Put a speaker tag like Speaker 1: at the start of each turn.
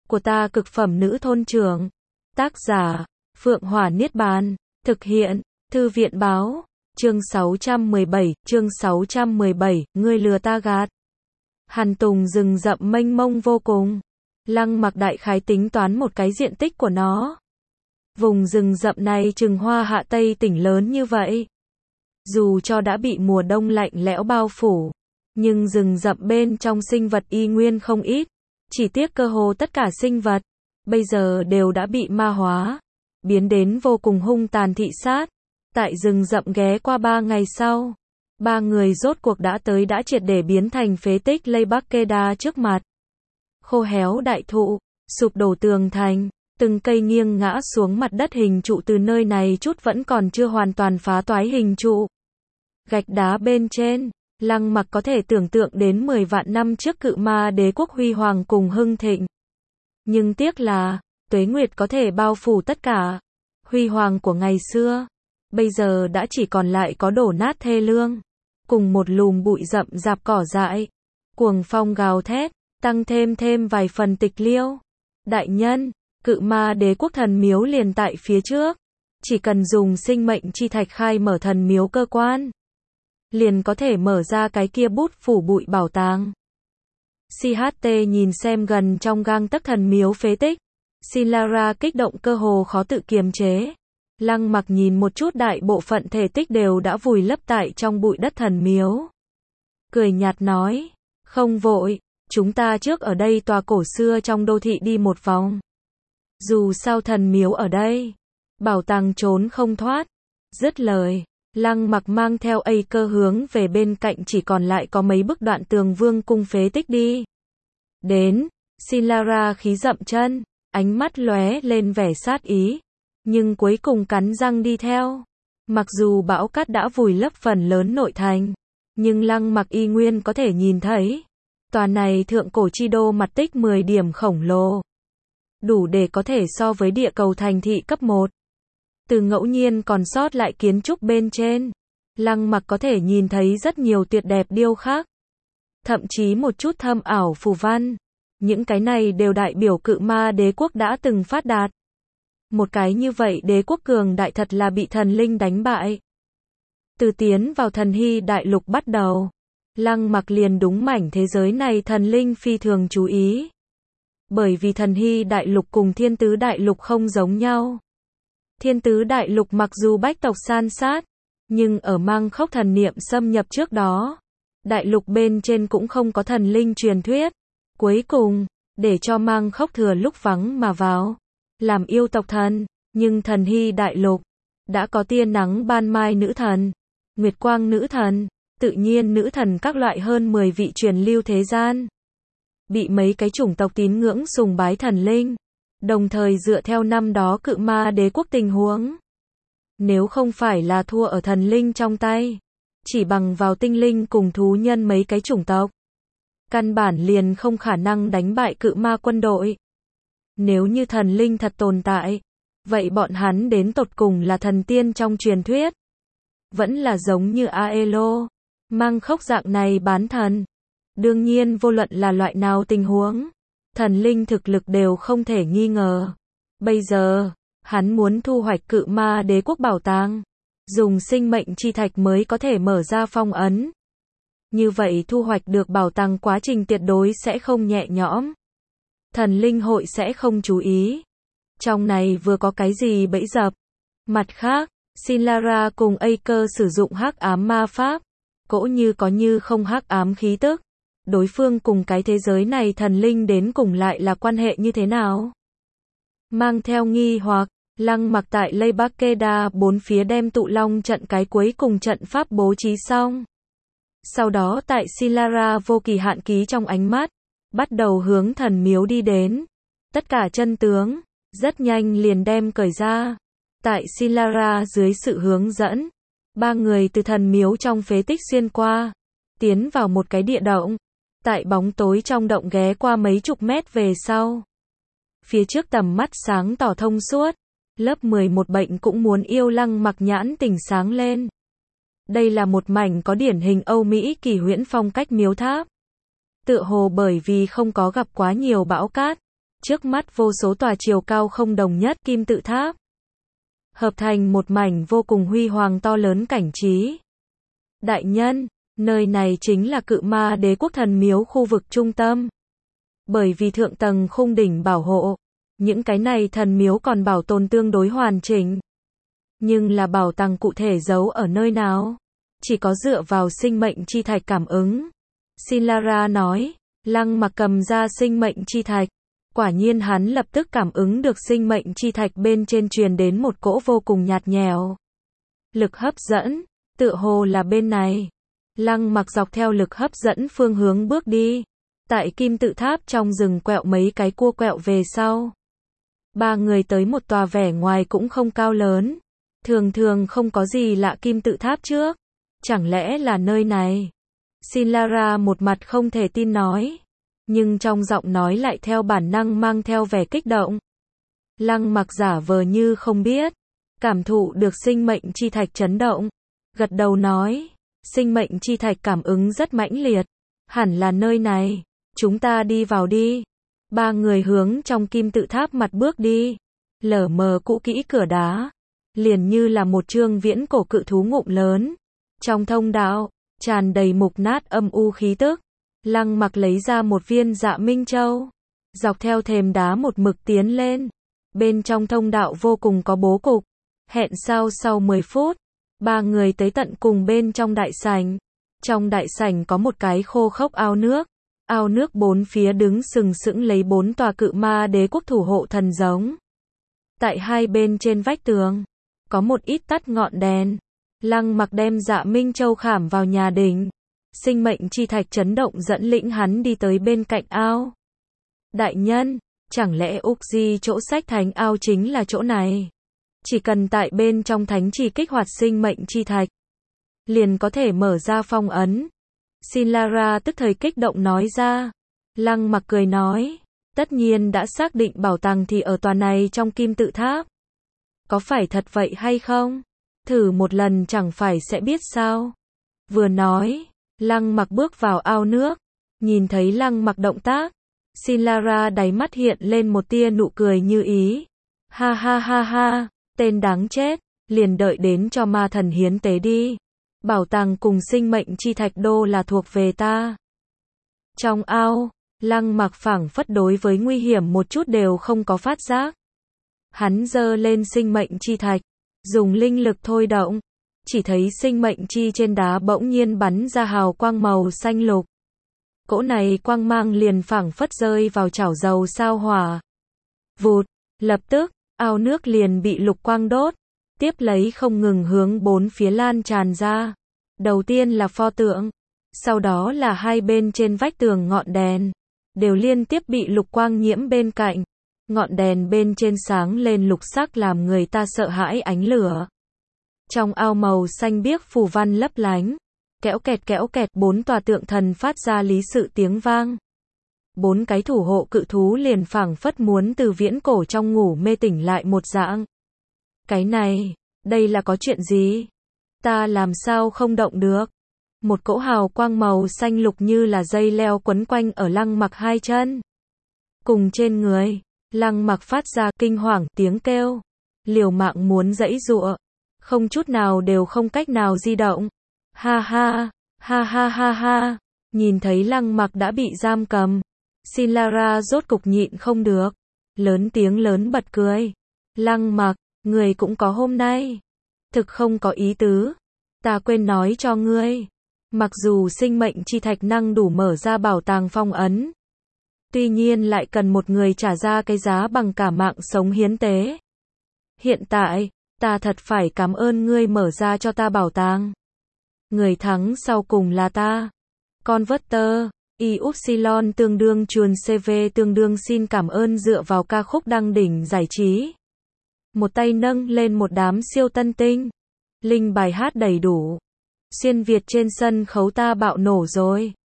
Speaker 1: của ta cực phẩm nữ thôn trưởng. Tác giả, Phượng Hỏa Niết Bàn. Thực hiện, Thư viện báo. Chương 617, ngươi lừa ta gạt. Hàn Tùng rừng rậm mênh mông vô cùng. Lăng Mặc đại khái tính toán một cái diện tích của nó. Vùng rừng rậm này chừng Hoa Hạ Tây tỉnh lớn như vậy. Dù cho đã bị mùa đông lạnh lẽo bao phủ, nhưng rừng rậm bên trong sinh vật y nguyên không ít. Chỉ tiếc cơ hồ tất cả sinh vật, bây giờ đều đã bị ma hóa, biến đến vô cùng hung tàn thị sát. Tại rừng rậm ghé qua 3 ngày sau, 3 người rốt cuộc đã tới đã triệt để biến thành phế tích Lây Bắc Kê Đa trước mặt. Khô héo đại thụ, sụp đổ tường thành, từng cây nghiêng ngã xuống mặt đất hình trụ từ nơi này chút vẫn còn chưa hoàn toàn phá toái hình trụ. Gạch đá bên trên, Lăng Mặc có thể tưởng tượng đến 10 vạn năm trước cự ma đế quốc huy hoàng cùng hưng thịnh. Nhưng tiếc là, tuế nguyệt có thể bao phủ tất cả. Huy hoàng của ngày xưa, bây giờ đã chỉ còn lại có đổ nát thê lương, cùng một lùm bụi rậm rạp cỏ dại. Cuồng phong gào thét, tăng thêm vài phần tịch liêu. Đại nhân, cự ma đế quốc thần miếu liền tại phía trước. Chỉ cần dùng sinh mệnh chi thạch khai mở thần miếu cơ quan, liền có thể mở ra cái kia bút phủ bụi bảo tàng. CHT nhìn xem gần trong gang tấc thần miếu phế tích. Sinlara kích động cơ hồ khó tự kiềm chế. Lăng Mặc nhìn một chút đại bộ phận thể tích đều đã vùi lấp tại trong bụi đất thần miếu. Cười nhạt nói, không vội, chúng ta trước ở đây tòa cổ xưa trong đô thị đi một vòng. Dù sao thần miếu ở đây, bảo tàng trốn không thoát. Dứt lời, Lăng Mặc mang theo cơ hướng về bên cạnh chỉ còn lại có mấy bức đoạn tường vương cung phế tích đi. Đến, Sinlara khí dậm chân, ánh mắt lóe lên vẻ sát ý, nhưng cuối cùng cắn răng đi theo. Mặc dù bão cát đã vùi lấp phần lớn nội thành, nhưng Lăng Mặc y nguyên có thể nhìn thấy. Tòa này thượng cổ chi đô mặt tích 10 điểm khổng lồ, đủ để có thể so với địa cầu thành thị cấp 1. Từ ngẫu nhiên còn sót lại kiến trúc bên trên, Lăng Mặc có thể nhìn thấy rất nhiều tuyệt đẹp điêu khắc, thậm chí một chút thâm ảo phù văn. Những cái này đều đại biểu cự ma đế quốc đã từng phát đạt. Một cái như vậy đế quốc cường đại thật là bị thần linh đánh bại. Từ tiến vào thần hy đại lục bắt đầu, Lăng Mặc liền đúng mảnh thế giới này thần linh phi thường chú ý. Bởi vì thần hy đại lục cùng thiên tứ đại lục không giống nhau. Thiên tứ đại lục mặc dù bách tộc san sát, nhưng ở Mang Khốc thần niệm xâm nhập trước đó, đại lục bên trên cũng không có thần linh truyền thuyết. Cuối cùng, để cho Mang Khốc thừa lúc vắng mà vào, làm yêu tộc thần, nhưng thần hy đại lục đã có tia nắng ban mai nữ thần, nguyệt quang nữ thần, tự nhiên nữ thần các loại hơn 10 vị truyền lưu thế gian. Bị mấy cái chủng tộc tín ngưỡng sùng bái thần linh, đồng thời dựa theo năm đó cự ma đế quốc tình huống. Nếu không phải là thua ở thần linh trong tay, chỉ bằng vào tinh linh cùng thú nhân mấy cái chủng tộc, căn bản liền không khả năng đánh bại cự ma quân đội. Nếu như thần linh thật tồn tại, vậy bọn hắn đến tột cùng là thần tiên trong truyền thuyết, vẫn là giống như Aelo, Mang Khốc dạng này bán thần. Đương nhiên vô luận là loại nào tình huống, thần linh thực lực đều không thể nghi ngờ. Bây giờ, hắn muốn thu hoạch cự ma đế quốc bảo tàng, dùng sinh mệnh chi thạch mới có thể mở ra phong ấn. Như vậy thu hoạch được bảo tàng quá trình tuyệt đối sẽ không nhẹ nhõm. Thần linh hội sẽ không chú ý. Trong này vừa có cái gì bẫy dập. Mặt khác, Sinlara cùng Aker sử dụng hắc ám ma pháp, cỗ như có như không hắc ám khí tức. Đối phương cùng cái thế giới này thần linh đến cùng lại là quan hệ như thế nào? Mang theo nghi hoặc, Lăng Mặc tại Lây Bắc Kê Đa bốn phía đem tụ long trận cái cuối cùng trận pháp bố trí xong. Sau đó tại Sinlara vô kỳ hạn ký trong ánh mắt, bắt đầu hướng thần miếu đi đến. Tất cả chân tướng, rất nhanh liền đem cởi ra. Tại Sinlara dưới sự hướng dẫn, 3 người từ thần miếu trong phế tích xuyên qua, tiến vào một cái địa động. Tại bóng tối trong động ghé qua mấy chục mét về sau, phía trước tầm mắt sáng tỏ thông suốt. Lớp 11 bệnh cũng muốn yêu. Lăng Mặc nhãn tỉnh sáng lên. Đây là một mảnh có điển hình Âu Mỹ kỳ huyễn phong cách miếu tháp. Tựa hồ bởi vì không có gặp quá nhiều bão cát, Trước mắt vô số tòa chiều cao không đồng nhất kim tự tháp, hợp thành một mảnh vô cùng huy hoàng to lớn cảnh trí. Đại nhân, nơi này chính là Cự Ma Đế quốc thần miếu khu vực trung tâm. Bởi vì thượng tầng khung đỉnh bảo hộ, những cái này thần miếu còn bảo tồn tương đối hoàn chỉnh. Nhưng là bảo tàng cụ thể giấu ở nơi nào? Chỉ có dựa vào sinh mệnh chi thạch cảm ứng. Sinlara nói, Lăng Mặc cầm ra sinh mệnh chi thạch. Quả nhiên hắn lập tức cảm ứng được sinh mệnh chi thạch bên trên truyền đến một cỗ vô cùng nhạt nhẽo lực hấp dẫn, tựa hồ là bên này. Lăng Mặc dọc theo lực hấp dẫn phương hướng bước đi. Tại kim tự tháp trong rừng quẹo mấy cái cua quẹo về sau. Ba người tới một tòa vẻ ngoài cũng không cao lớn. Thường thường không có gì lạ kim tự tháp trước. Chẳng lẽ là nơi này? Sinlara một mặt không thể tin nói. Nhưng trong giọng nói lại theo bản năng mang theo vẻ kích động. Lăng Mặc giả vờ như không biết. Cảm thụ được sinh mệnh chi thạch chấn động. Gật đầu nói. Sinh mệnh chi thạch cảm ứng rất mãnh liệt. Hẳn là nơi này. Chúng ta đi vào đi. Ba người hướng trong kim tự tháp mặt bước đi. Lở mờ cũ kỹ cửa đá. Liền như là một chương viễn cổ cự thú ngụm lớn. Trong thông đạo, tràn đầy mục nát âm u khí tức. Lăng Mặc lấy ra một viên Dạ Minh Châu. Dọc theo thềm đá một mực tiến lên. Bên trong thông đạo vô cùng có bố cục. Hẹn sau 10 phút. Ba người tới tận cùng bên trong đại sảnh. Trong đại sảnh có một cái khô khốc ao nước. Ao nước bốn phía đứng sừng sững lấy 4 tòa Cự Ma Đế quốc thủ hộ thần giống. Tại hai bên trên vách tường, có một ít tắt ngọn đèn. Lăng Mặc đem Dạ Minh Châu khảm vào nhà đỉnh. Sinh mệnh chi thạch chấn động dẫn lĩnh hắn đi tới bên cạnh ao. Đại nhân, chẳng lẽ Úc Di chỗ sách thánh ao chính là chỗ này? Chỉ cần tại bên trong thánh trì kích hoạt sinh mệnh chi thạch, liền có thể mở ra phong ấn. Sinlara tức thời kích động nói ra. Lăng Mặc cười nói, tất nhiên đã xác định bảo tàng thì ở tòa này trong kim tự tháp. Có phải thật vậy hay không? Thử một lần chẳng phải sẽ biết sao? Vừa nói, Lăng Mặc bước vào ao nước. Nhìn thấy Lăng Mặc động tác, Sinlara đáy mắt hiện lên một tia nụ cười như ý. Ha ha ha ha, tên đáng chết, liền đợi đến cho ma thần hiến tế đi. Bảo tàng cùng sinh mệnh chi thạch đô là thuộc về ta. Trong ao, Lăng Mặc phảng phất đối với nguy hiểm một chút đều không có phát giác. Hắn giơ lên sinh mệnh chi thạch, dùng linh lực thôi động. Chỉ thấy sinh mệnh chi trên đá bỗng nhiên bắn ra hào quang màu xanh lục. Cỗ này quang mang liền phảng phất rơi vào chảo dầu sao hỏa. Vụt, lập tức, ao nước liền bị lục quang đốt. Tiếp lấy không ngừng hướng bốn phía lan tràn ra. Đầu tiên là pho tượng, sau đó là hai bên trên vách tường ngọn đèn, đều liên tiếp bị lục quang nhiễm bên cạnh. Ngọn đèn bên trên sáng lên lục sắc làm người ta sợ hãi ánh lửa. Trong ao màu xanh biếc phù văn lấp lánh, kéo kẹt 4 tòa tượng thần phát ra lý sự tiếng vang. 4 cái thủ hộ cự thú liền phảng phất muốn từ viễn cổ trong ngủ mê tỉnh lại một dạng. Cái này, đây là có chuyện gì? Ta làm sao không động được? Một cỗ hào quang màu xanh lục như là dây leo quấn quanh ở Lăng Mặc hai chân. Cùng trên người, Lăng Mặc phát ra kinh hoàng tiếng kêu. Liều mạng muốn giãy giụa, không chút nào đều không cách nào di động. Ha ha, ha ha ha ha. Nhìn thấy Lăng Mặc đã bị giam cầm, Sinlara rốt cục nhịn không được, lớn tiếng lớn bật cười. Lăng Mặc, người cũng có hôm nay. Thực không có ý tứ. Ta quên nói cho ngươi. Mặc dù sinh mệnh chi thạch năng đủ mở ra bảo tàng phong ấn, tuy nhiên lại cần một người trả ra cái giá bằng cả mạng sống hiến tế. Hiện tại, ta thật phải cảm ơn ngươi mở ra cho ta bảo tàng. Người thắng sau cùng là ta. Converter, Upsilon tương đương chuồn CV tương đương xin cảm ơn dựa vào ca khúc đăng đỉnh giải trí. Một tay nâng lên một đám siêu tân tinh. Linh bài hát đầy đủ. Xuyên Việt trên sân khấu ta bạo nổ rồi.